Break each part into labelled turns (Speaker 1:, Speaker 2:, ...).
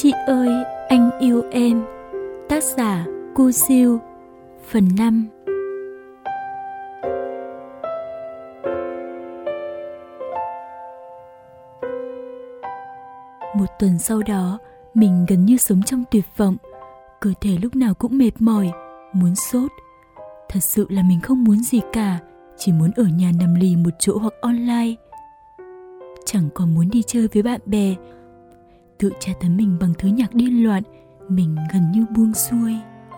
Speaker 1: Chị ơi, anh yêu em. Tác giả Cô Siêu. Phần 5. Một tuần sau đó, mình gần như sống trong tuyệt vọng. Cơ thể lúc nào cũng mệt mỏi, muốn sốt. Thật sự là mình không muốn gì cả, chỉ muốn ở nhà nằm lì một chỗ hoặc online. Chẳng còn muốn đi chơi với bạn bè. Tự tra tấn mình bằng thứ nhạc điên loạn, mình gần như buông xuôi.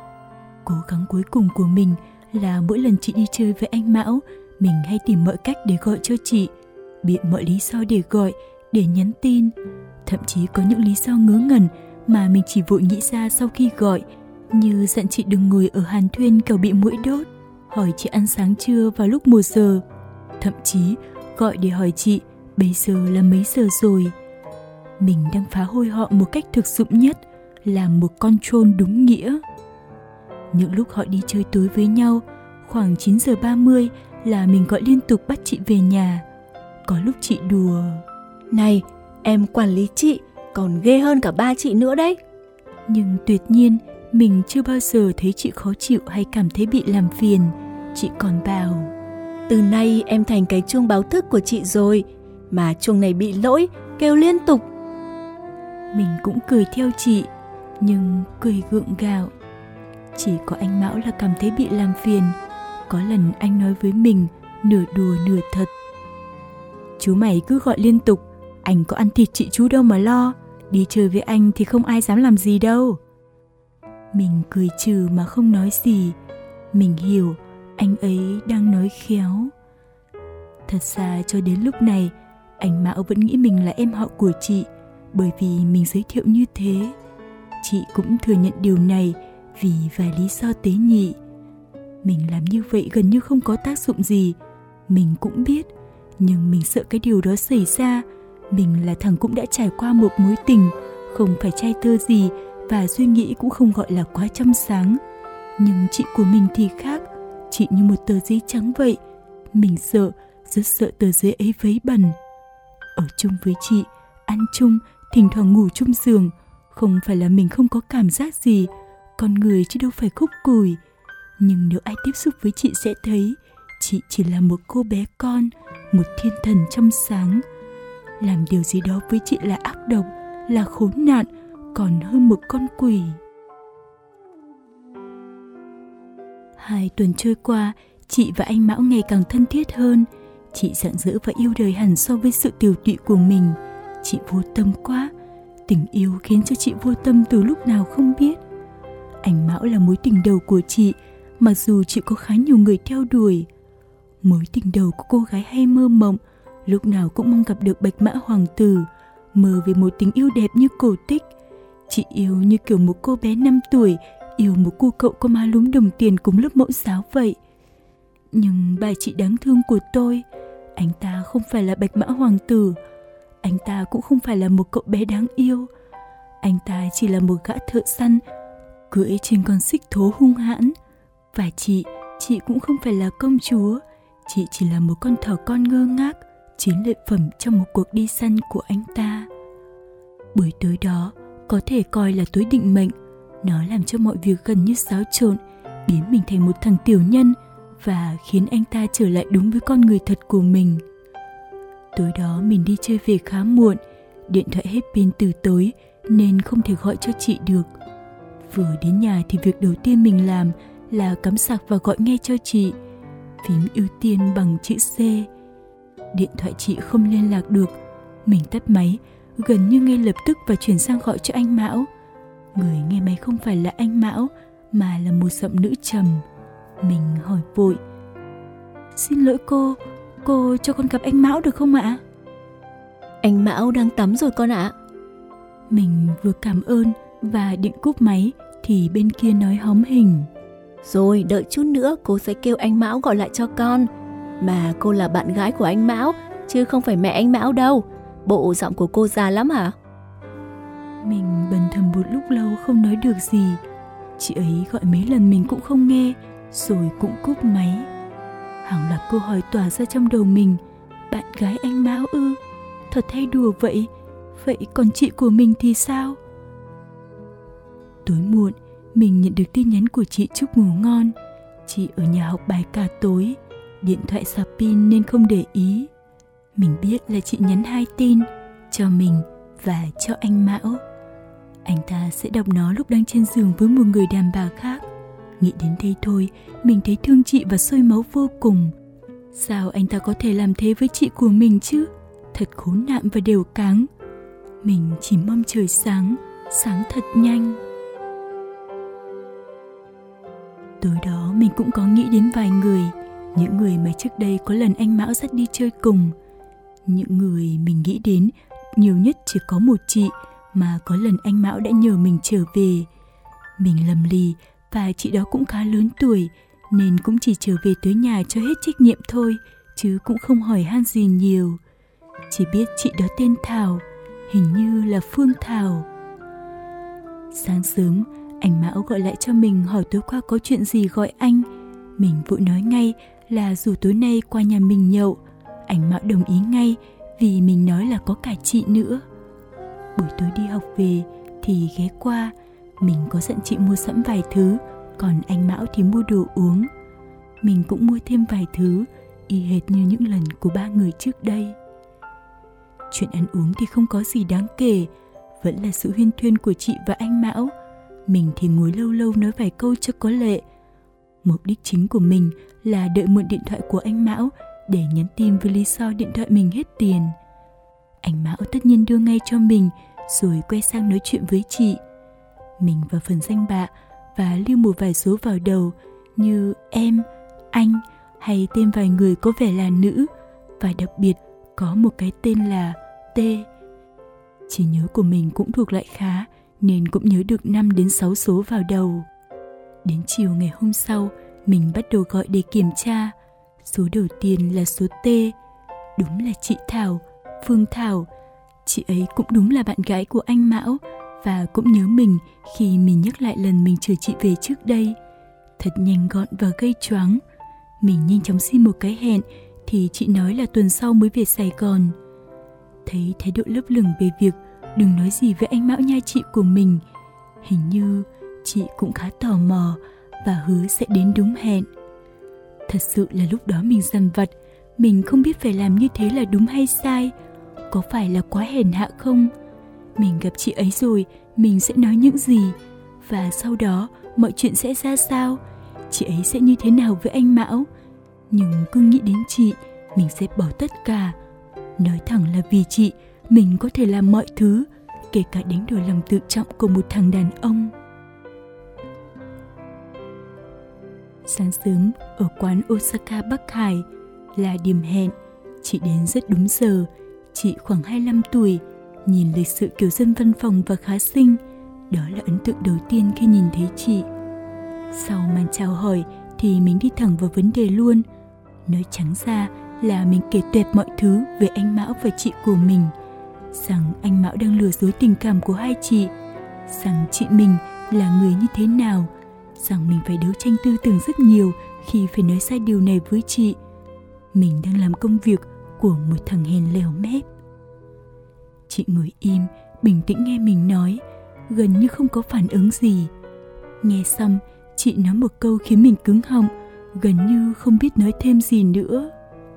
Speaker 1: Cố gắng cuối cùng của mình là mỗi lần chị đi chơi với anh Mão, mình hay tìm mọi cách để gọi cho chị, biện mọi lý do để gọi, để nhắn tin. Thậm chí có những lý do ngớ ngẩn mà mình chỉ vội nghĩ ra sau khi gọi, như dặn chị đừng ngồi ở hàn thuyên kẻo bị muỗi đốt, hỏi chị ăn sáng trưa vào lúc 1 giờ. Thậm chí gọi để hỏi chị bây giờ là mấy giờ rồi. Mình đang phá hôi họ một cách thực dụng nhất, là một con troll đúng nghĩa. Những lúc họ đi chơi tối với nhau, khoảng 9 giờ 30 là mình gọi liên tục bắt chị về nhà. Có lúc chị đùa:
Speaker 2: "Này, em quản lý chị còn ghê hơn cả ba chị nữa đấy."
Speaker 1: Nhưng tuyệt nhiên, mình chưa bao giờ thấy chị khó chịu hay cảm thấy bị làm phiền. Chị còn bảo:
Speaker 2: "Từ nay em thành cái chuông báo thức của chị rồi, mà chuông này bị lỗi, kêu liên tục."
Speaker 1: Mình cũng cười theo chị, nhưng cười gượng gạo. Chỉ có anh Mão là cảm thấy bị làm phiền. Có lần anh nói với mình, nửa đùa nửa thật: "Chú mày cứ gọi liên tục, anh có ăn thịt chị chú đâu mà lo. Đi chơi với anh thì không ai dám làm gì đâu." Mình cười trừ mà không nói gì. Mình hiểu anh ấy đang nói khéo. Thật ra cho đến lúc này, anh Mão vẫn nghĩ mình là em họ của chị, bởi vì mình giới thiệu như thế. Chị cũng thừa nhận điều này vì vài lý do tế nhị. Mình làm như vậy gần như không có tác dụng gì, mình cũng biết, nhưng mình sợ cái điều đó xảy ra. Mình là thằng cũng đã trải qua một mối tình, không phải trai tơ gì và suy nghĩ cũng không gọi là quá trong sáng. Nhưng chị của mình thì khác, chị như một tờ giấy trắng vậy. Mình sợ, rất sợ tờ giấy ấy vấy bẩn. Ở chung với chị, ăn chung, thỉnh thoảng ngủ chung giường, không phải là mình không có cảm giác gì, con người chứ đâu phải khúc củi. Nhưng nếu ai tiếp xúc với chị sẽ thấy chị chỉ là một cô bé con, một thiên thần trong sáng. Làm điều gì đó với chị là ác độc, là khốn nạn, còn hơn một con quỷ. 2 tuần trôi qua, chị và anh Mão ngày càng thân thiết hơn. Chị rạng rỡ và yêu đời hẳn so với sự tiều tụy của mình. Chị vô tâm quá. Tình yêu khiến cho chị vô tâm từ lúc nào không biết. Anh Mão là mối tình đầu của chị, mặc dù chị có khá nhiều người theo đuổi. Mối tình đầu của cô gái hay mơ mộng, lúc nào cũng mong gặp được bạch mã hoàng tử, mơ về một tình yêu đẹp như cổ tích. Chị yêu như kiểu một cô bé 5 tuổi yêu một cô cậu có má lúm đồng tiền cùng lớp mẫu giáo vậy. Nhưng bà chị đáng thương của tôi, anh ta không phải là bạch mã hoàng tử, anh ta cũng không phải là một cậu bé đáng yêu. Anh ta chỉ là một gã thợ săn cưỡi trên con xích thố hung hãn. Và chị cũng không phải là công chúa, chị chỉ là một con thỏ con ngơ ngác, chiến lợi phẩm trong một cuộc đi săn của anh ta. Buổi tối đó có thể coi là tối định mệnh. Nó làm cho mọi việc gần như xáo trộn, biến mình thành một thằng tiểu nhân và khiến anh ta trở lại đúng với con người thật của mình. Tối đó mình đi chơi về khá muộn, điện thoại hết pin từ tối nên không thể gọi cho chị được. Vừa đến nhà thì việc đầu tiên mình làm là cắm sạc và gọi ngay cho chị. Phím ưu tiên bằng chữ C. Điện thoại chị không liên lạc được. Mình tắt máy gần như ngay lập tức và chuyển sang gọi cho anh Mão. Người nghe máy không phải là anh Mão mà là một giọng nữ trầm. Mình hỏi vội: "Xin lỗi cô cho con gặp anh Mão được không ạ?"
Speaker 2: "Anh Mão đang tắm rồi con ạ."
Speaker 1: Mình vừa cảm ơn và định cúp máy thì bên kia nói hóm hỉnh:
Speaker 2: "Rồi, đợi chút nữa cô sẽ kêu anh Mão gọi lại cho con. Mà cô là bạn gái của anh Mão, chứ không phải mẹ anh Mão đâu. Bộ giọng của cô già lắm hả?"
Speaker 1: Mình bần thần một lúc lâu không nói được gì. Chị ấy gọi mấy lần mình cũng không nghe, rồi cũng cúp máy. Hàng loạt câu hỏi tỏa ra trong đầu mình. Bạn gái anh Mão ư? Thật hay đùa vậy? Vậy còn chị của mình thì sao? Tối muộn, mình nhận được tin nhắn của chị chúc ngủ ngon. Chị ở nhà học bài cả tối, điện thoại sạc pin nên không để ý. Mình biết là chị nhắn 2 tin, cho mình và cho anh Mão. Anh ta sẽ đọc nó lúc đang trên giường với một người đàn bà khác. Nghĩ đến đây thôi, mình thấy thương chị và sôi máu vô cùng. Sao anh ta có thể làm thế với chị của mình chứ? Thật khốn nạn và đều cáng. Mình chỉ mong trời sáng thật nhanh. Tối đó mình cũng có nghĩ đến vài người, những người mà trước đây có lần anh Mão dắt đi chơi cùng. Những người mình nghĩ đến nhiều nhất chỉ có một chị mà có lần anh Mão đã nhờ mình trở về. Mình lầm lì và chị đó cũng khá lớn tuổi nên cũng chỉ trở về tới nhà cho hết trách nhiệm thôi, chứ cũng không hỏi han gì nhiều. Chỉ biết chị đó tên Thảo, hình như là Phương Thảo. Sáng sớm, anh Mão gọi lại cho mình hỏi tối qua có chuyện gì gọi anh. Mình vội nói ngay là dù tối nay qua nhà mình nhậu. Anh Mão đồng ý ngay vì mình nói là có cả chị nữa. Buổi tối đi học về thì ghé qua. Mình có dặn chị mua sẵn vài thứ, còn anh Mão thì mua đồ uống. Mình cũng mua thêm vài thứ, y hệt như những lần của 3 người trước đây. Chuyện ăn uống thì không có gì đáng kể, vẫn là sự huyên thuyên của chị và anh Mão. Mình thì ngồi lâu lâu nói vài câu cho có lệ. Mục đích chính của mình là đợi mượn điện thoại của anh Mão để nhắn tin với lý do điện thoại mình hết tiền. Anh Mão tất nhiên đưa ngay cho mình, rồi quay sang nói chuyện với chị. Mình vào phần danh bạ và lưu một vài số vào đầu như em, anh hay tên vài người có vẻ là nữ, và đặc biệt có một cái tên là T. Trí nhớ của mình cũng thuộc lại khá nên cũng nhớ được 5 đến 6 số vào đầu. Đến chiều ngày hôm sau, mình bắt đầu gọi để kiểm tra. Số đầu tiên là số T. Đúng là chị Thảo, Phương Thảo. Chị ấy cũng đúng là bạn gái của anh Mão và cũng nhớ mình khi mình nhắc lại lần mình chở chị về trước đây. Thật nhanh gọn và gây choáng. Mình nhanh chóng xin một cái hẹn thì chị nói là tuần sau mới về Sài Gòn. Thấy thái độ lấp lửng về việc đừng nói gì với anh Mão nha chị của mình, hình như chị cũng khá tò mò và hứa sẽ đến đúng hẹn. Thật sự là lúc đó mình dằn vặt, mình không biết phải làm như thế là đúng hay sai. Có phải là quá hèn hạ không? Mình gặp chị ấy rồi, mình sẽ nói những gì? Và sau đó mọi chuyện sẽ ra sao? Chị ấy sẽ như thế nào với anh Mão? Nhưng cứ nghĩ đến chị, mình sẽ bỏ tất cả. Nói thẳng là vì chị, mình có thể làm mọi thứ, kể cả đánh đổi lòng tự trọng của một thằng đàn ông. Sáng sớm ở quán Osaka Bắc Hải là điểm hẹn. Chị đến rất đúng giờ. Chị khoảng 25 tuổi, nhìn lịch sự kiểu dân văn phòng và khá xinh. Đó là ấn tượng đầu tiên khi nhìn thấy chị. Sau màn chào hỏi thì mình đi thẳng vào vấn đề luôn. Nói trắng ra là mình kể tuệt mọi thứ về anh Mão và chị của mình. Rằng anh Mão đang lừa dối tình cảm của hai chị. Rằng chị mình là người như thế nào. Rằng mình phải đấu tranh tư tưởng rất nhiều khi phải nói sai điều này với chị. Mình đang làm công việc của một thằng hèn lèo mép. Chị ngồi im, bình tĩnh nghe mình nói, gần như không có phản ứng gì. Nghe xong, chị nói một câu khiến mình cứng họng, gần như không biết nói thêm gì nữa.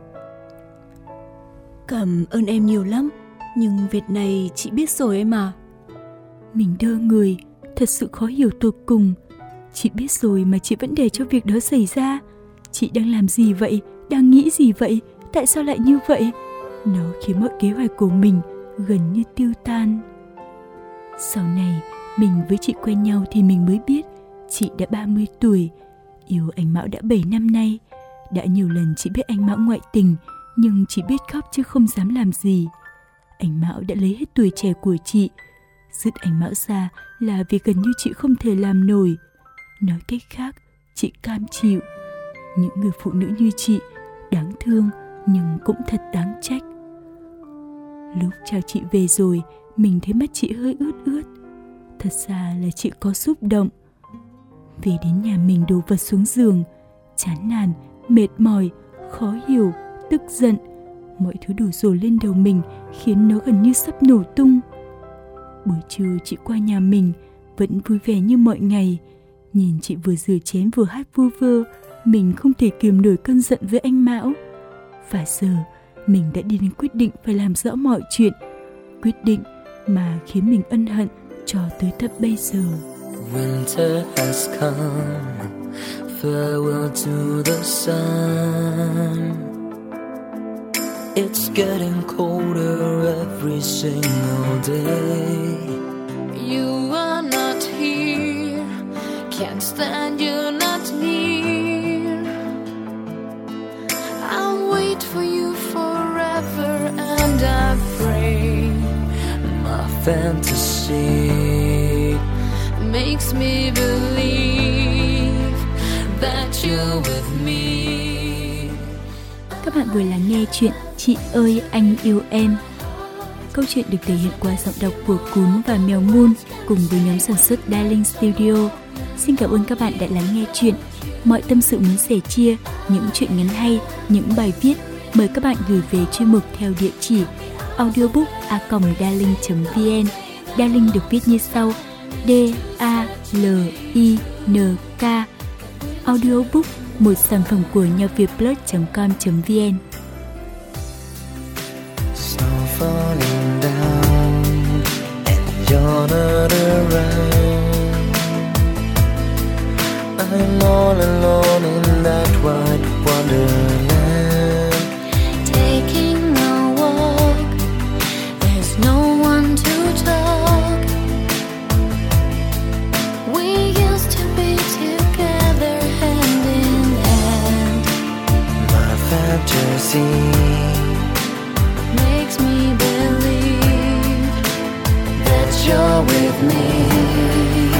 Speaker 2: Cảm ơn em nhiều lắm, nhưng việc này chị biết rồi em à.
Speaker 1: Mình đơ người, thật sự khó hiểu tột cùng. Chị biết rồi mà chị vẫn để cho việc đó xảy ra. Chị đang làm gì vậy? Đang nghĩ gì vậy? Tại sao lại như vậy? Nó khiến mọi kế hoạch của mình gần như tiêu tan. Sau này, mình với chị quen nhau thì mình mới biết chị đã 30 tuổi, yêu anh Mão đã 7 năm nay. Đã nhiều lần chị biết anh Mão ngoại tình, nhưng chị biết khóc chứ không dám làm gì. Anh Mão đã lấy hết tuổi trẻ của chị. Dứt anh Mão ra là việc gần như chị không thể làm nổi. Nói cách khác, chị cam chịu. Những người phụ nữ như chị, đáng thương nhưng cũng thật đáng trách. Lúc chào chị về rồi, mình thấy mắt chị hơi ướt ướt. Thật ra là chị có xúc động. Về đến nhà mình đổ vật xuống giường, chán nản, mệt mỏi, khó hiểu, tức giận. Mọi thứ đổ dồn lên đầu mình khiến nó gần như sắp nổ tung. Buổi trưa chị qua nhà mình vẫn vui vẻ như mọi ngày. Nhìn chị vừa rửa chén vừa hát vu vơ, mình không thể kiềm nổi cơn giận với anh Mão. Và giờ mình đã đi đến quyết định phải làm rõ mọi chuyện, quyết định mà khiến mình ân hận cho tới tận bây giờ.
Speaker 3: Winter has come, farewell to the sun. It's getting colder every single day.
Speaker 4: You are not here, can't stand you not near. I'll wait for you forever and I pray.
Speaker 3: My fantasy
Speaker 4: makes me believe that you're with me.
Speaker 1: Các bạn vừa lắng nghe chuyện Chị ơi anh yêu em. Câu chuyện được thể hiện qua giọng đọc của Cún và Mèo Moon cùng với nhóm sản xuất Darling Studio. Xin cảm ơn các bạn đã lắng nghe chuyện. Mọi tâm sự muốn sẻ chia, những chuyện ngắn hay, những bài viết, mời các bạn gửi về chuyên mục theo địa chỉ audiobook@darling.vn. Darling được viết như sau: D-A-L-I-N-K. Audiobook, một sản phẩm của nhovietplus.com.vn.
Speaker 3: Snow falling down and you're not around. I'm all alone in that white wonderland.
Speaker 4: Taking a walk, there's no one to talk. We used to be together hand in hand.
Speaker 3: My fantasy
Speaker 4: Makes me believe that you're with me.